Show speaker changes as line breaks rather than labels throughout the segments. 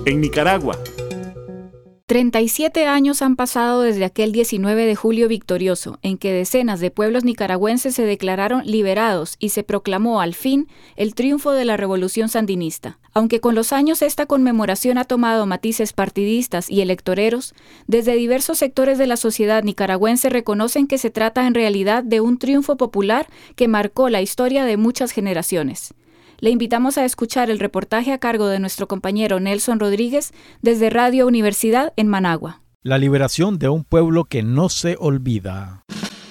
en Nicaragua.
37 años han pasado desde aquel 19 de julio victorioso, en que decenas de pueblos nicaragüenses se declararon liberados y se proclamó al fin el triunfo de la revolución sandinista. Aunque con los años esta conmemoración ha tomado matices partidistas y electoreros, desde diversos sectores de la sociedad nicaragüense reconocen que se trata en realidad de un triunfo popular que marcó la historia de muchas generaciones. Le invitamos a escuchar el reportaje a cargo de nuestro compañero Nelson Rodríguez desde Radio Universidad en Managua.
La liberación de un pueblo que no se olvida.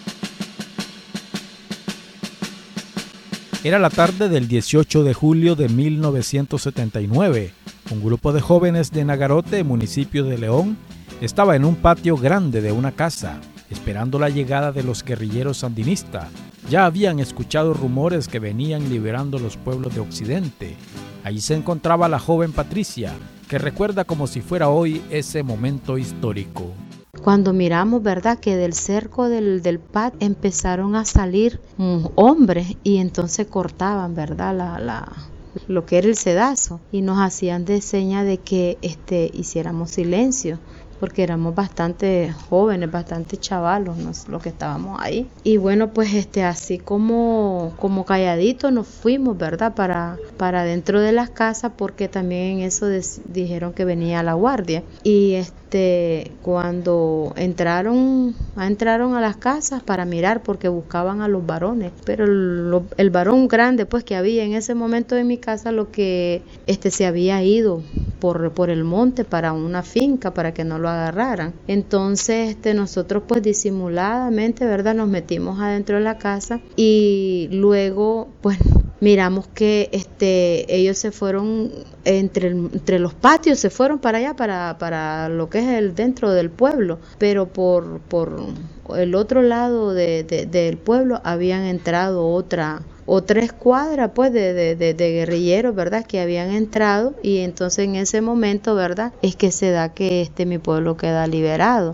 Era la tarde del 18 de julio de 1979. Un grupo de jóvenes de Nagarote, municipio de León, estaba en un patio grande de una casa, esperando la llegada de los guerrilleros sandinistas. Ya habían escuchado rumores que venían liberando los pueblos de Occidente. Allí se encontraba la joven Patricia, que recuerda como si fuera hoy ese momento histórico.
Cuando miramos, ¿verdad?, que del cerco del patio empezaron a salir hombres y entonces cortaban, ¿verdad?, lo que era el sedazo y nos hacían de seña de que hiciéramos silencio, porque éramos bastante jóvenes, bastante chavalos, los que estábamos ahí. Y bueno, pues así como calladitos nos fuimos, ¿verdad?, para dentro de las casas, porque también en eso dijeron que venía la guardia. Y cuando entraron a las casas para mirar, porque buscaban a los varones, pero el varón grande pues que había en ese momento en mi casa, lo que se había ido por el monte para una finca para que no lo agarraran. Entonces nosotros pues disimuladamente, ¿verdad?, nos metimos adentro de la casa y luego pues miramos que ellos se fueron entre los patios, se fueron para allá, para lo que es el dentro del pueblo, pero por el otro lado del pueblo habían entrado otra escuadra pues de guerrilleros, ¿verdad?, que habían entrado, y entonces en ese momento, ¿verdad?, es que se da que mi pueblo queda liberado.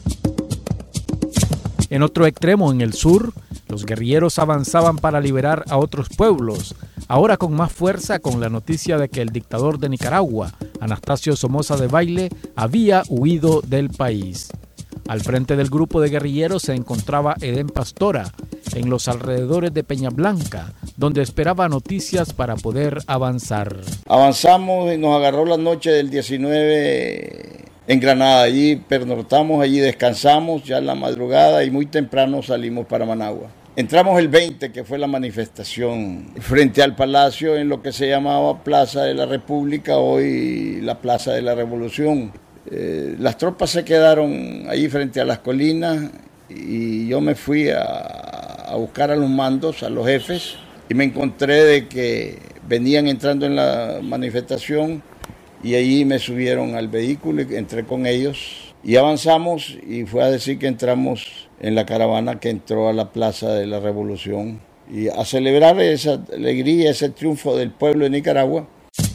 En otro extremo, en el sur, los guerrilleros avanzaban para liberar a otros pueblos, ahora con más fuerza con la noticia de que el dictador de Nicaragua, Anastasio Somoza Debayle, había huido del país. Al frente del grupo de guerrilleros se encontraba Edén Pastora, en los alrededores de Peña Blanca, donde esperaba noticias para poder avanzar.
Avanzamos y nos agarró la noche del 19 en Granada. Allí pernortamos, allí descansamos ya en la madrugada y muy temprano salimos para Managua. Entramos el 20, que fue la manifestación frente al Palacio en lo que se llamaba Plaza de la República, hoy la Plaza de la Revolución. Las tropas se quedaron allí frente a las colinas y yo me fui a buscar a los mandos, a los jefes, y me encontré de que venían entrando en la manifestación y allí me subieron al vehículo y entré con ellos y avanzamos, y fue a decir que entramos en la caravana que entró a la Plaza de la Revolución y a celebrar esa alegría, ese triunfo del pueblo de Nicaragua.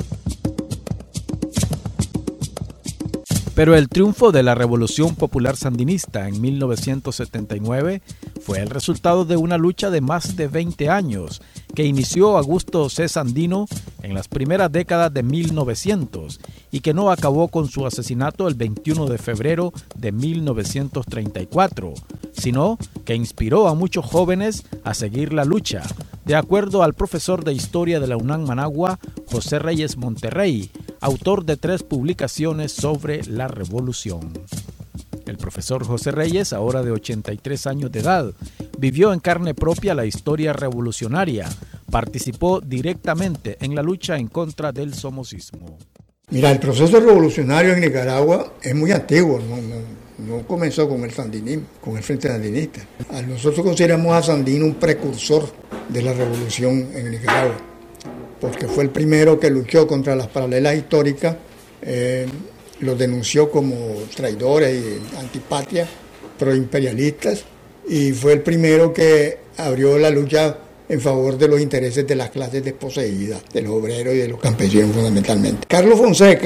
Pero el triunfo de la Revolución Popular Sandinista en 1979 fue el resultado de una lucha de más de 20 años que inició Augusto C. Sandino en las primeras décadas de 1900 y que no acabó con su asesinato el 21 de febrero de 1934, sino que inspiró a muchos jóvenes a seguir la lucha, de acuerdo al profesor de Historia de la UNAM Managua, José Reyes Monterrey, autor de 3 publicaciones sobre la revolución. El profesor José Reyes, ahora de 83 años de edad, vivió en carne propia la historia revolucionaria, participó directamente en la lucha en contra del somocismo.
Mira, el proceso revolucionario en Nicaragua es muy antiguo, no comenzó con el sandinismo, con el Frente Sandinista. Nosotros consideramos a Sandino un precursor de la revolución en Nicaragua, porque fue el primero que luchó contra las paralelas históricas, los denunció como traidores y antipatria, proimperialistas, y fue el primero que abrió la lucha en favor de los intereses de las clases desposeídas, de los obreros y de los campesinos fundamentalmente. Carlos Fonseca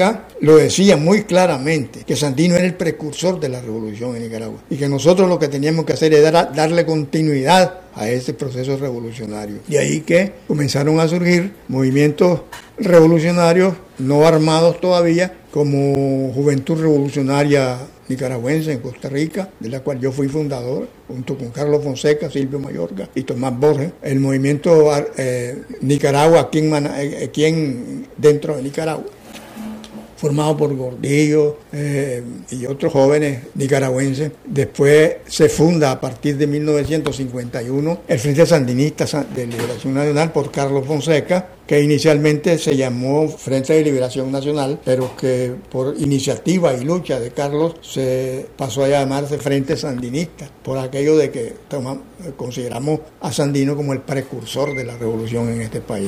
lo decía muy claramente, que Sandino era el precursor de la revolución en Nicaragua y que nosotros lo que teníamos que hacer era darle continuidad a ese proceso revolucionario. De ahí que comenzaron a surgir movimientos revolucionarios no armados todavía, como Juventud Revolucionaria Nicaragüense en Costa Rica, de la cual yo fui fundador, junto con Carlos Fonseca, Silvio Mayorga y Tomás Borges. El movimiento Nicaragua aquí dentro de Nicaragua, formado por Gordillo y otros jóvenes nicaragüenses. Después se funda a partir de 1951 el Frente Sandinista de Liberación Nacional por Carlos Fonseca, que inicialmente se llamó Frente de Liberación Nacional, pero que por iniciativa y lucha de Carlos se pasó a llamarse Frente Sandinista, por aquello de que consideramos a Sandino como el precursor de la revolución en este país.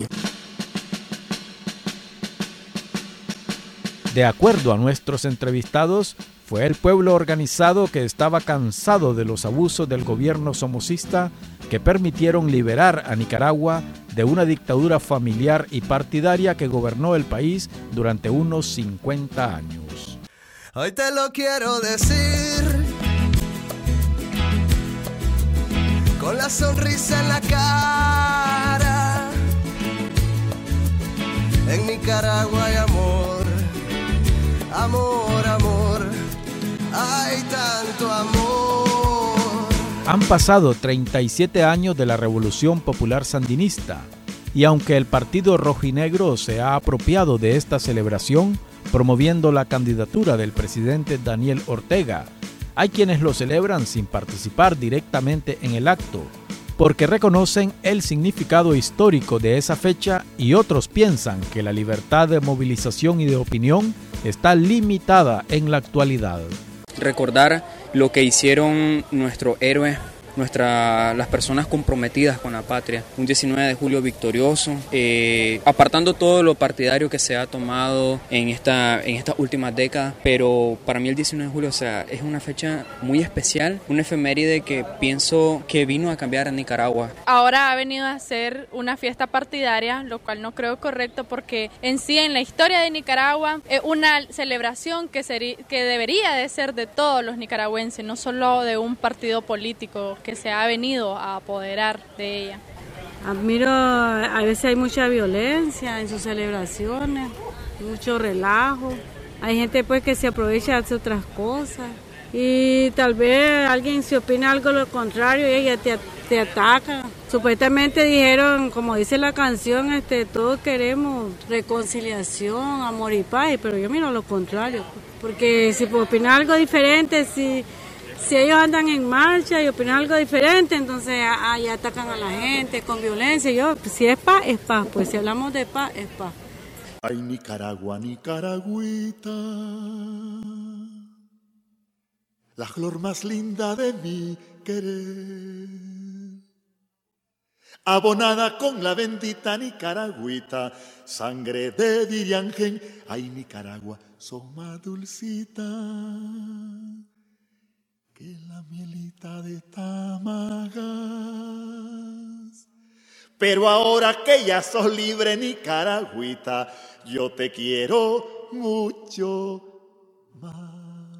De acuerdo a nuestros entrevistados, fue el pueblo organizado que estaba cansado de los abusos del gobierno somocista que permitieron liberar a Nicaragua de una dictadura familiar y partidaria que gobernó el país durante unos 50 años.
Hoy te lo quiero decir, con la sonrisa en la cara. En Nicaragua hay amor, amor, amor, hay tanto amor.
Han pasado 37 años de la Revolución Popular Sandinista y aunque el Partido Rojinegro se ha apropiado de esta celebración, promoviendo la candidatura del presidente Daniel Ortega, hay quienes lo celebran sin participar directamente en el acto, porque reconocen el significado histórico de esa fecha y otros piensan que la libertad de movilización y de opinión está limitada en la actualidad.
Recordar lo que hicieron nuestros héroes, las personas comprometidas con la patria, un 19 de julio victorioso, apartando todo lo partidario que se ha tomado en estas últimas décadas, pero para mí el 19 de julio, es una fecha muy especial, una efeméride que pienso que vino a cambiar a Nicaragua.
Ahora ha venido a ser una fiesta partidaria, lo cual no creo correcto porque en sí en la historia de Nicaragua es una celebración que debería de ser de todos los nicaragüenses, no solo de un partido político que se ha venido a apoderar de ella.
Admiro, a veces hay mucha violencia en sus celebraciones, mucho relajo. Hay gente pues que se aprovecha de hacer otras cosas y tal vez alguien se opina algo lo contrario y ella te ataca. Supuestamente dijeron, como dice la canción, todos queremos reconciliación, amor y paz, pero yo miro lo contrario, porque si opina algo diferente, si ellos andan en marcha y opinan algo diferente, entonces ahí atacan a la gente con violencia. Si es paz, es paz. Pues si hablamos de paz, es paz.
Ay, Nicaragua, Nicaragüita, la flor más linda de mi querer, abonada con la bendita Nicaragüita, sangre de Diriangén. Ay, Nicaragua, sos más dulcita que la mielita de Tamagas. Pero ahora que ya sos libre, Nicaragüita, yo te quiero mucho más.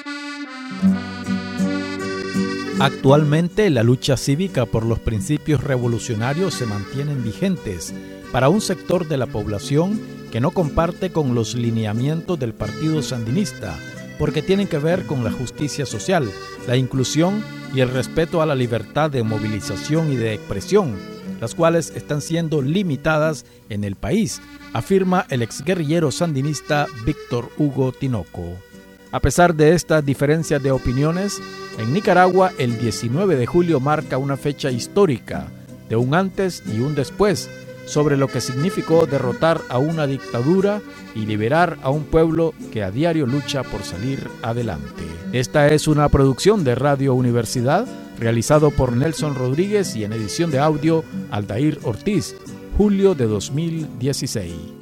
Actualmente la lucha cívica por los principios revolucionarios se mantienen vigentes para un sector de la población que no comparte con los lineamientos del Partido Sandinista, porque tienen que ver con la justicia social, la inclusión y el respeto a la libertad de movilización y de expresión, las cuales están siendo limitadas en el país, afirma el exguerrillero sandinista Víctor Hugo Tinoco. A pesar de estas diferencias de opiniones, en Nicaragua el 19 de julio marca una fecha histórica, de un antes y un después, sobre lo que significó derrotar a una dictadura y liberar a un pueblo que a diario lucha por salir adelante. Esta es una producción de Radio Universidad, realizado por Nelson Rodríguez y en edición de audio Aldair Ortiz, julio de 2016.